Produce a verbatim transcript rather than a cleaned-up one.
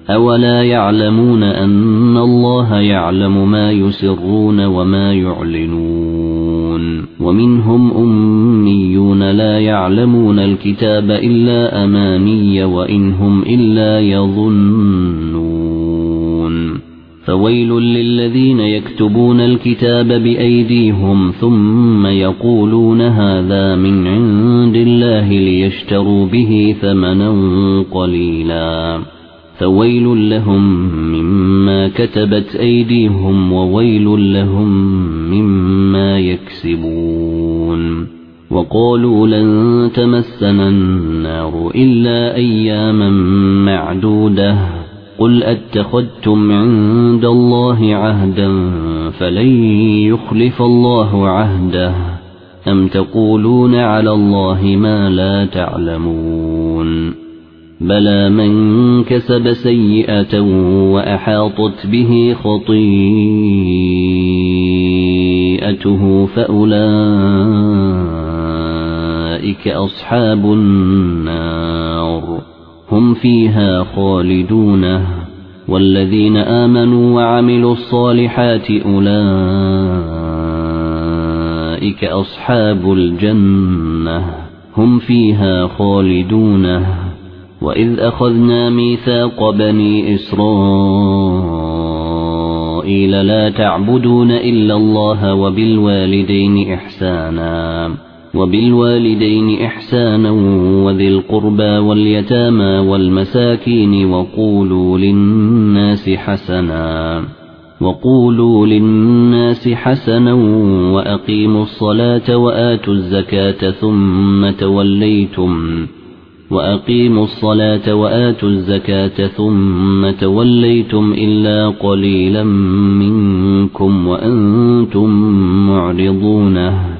أولا يعلمون أن الله يعلم ما يسرون وما يعلنون ومنهم أميون لا يعلمون الكتاب إلا أماني وإنهم إلا يظنون فويل للذين يكتبون الكتاب بأيديهم ثم يقولون هذا من عند الله ليشتروا به ثمنا قليلا فويل لهم مما كتبت أيديهم وويل لهم مما يكسبون وقالوا لن تمسنا النار إلا أياما معدودة قل أتخذتم عند الله عهدا فلن يخلف الله عهده أم تقولون على الله ما لا تعلمون بلى من كسب سيئة وأحاطت به خطيئته فأولئك أصحاب النار هم فيها خالدون والذين آمنوا وعملوا الصالحات أولئك أصحاب الجنة هم فيها خالدون وإذ أخذنا ميثاق بني إسرائيل لا تعبدون إلا الله وبالوالدين إحسانا وبالوالدين إحسانا وذي القربى واليتامى والمساكين وقولوا للناس حسنا وقولوا للناس حسنا وأقيموا الصلاة وآتوا الزكاة ثم توليتم وأقيموا الصلاة وآتوا الزكاة ثم توليتم إلا قليلا منكم وأنتم معرضون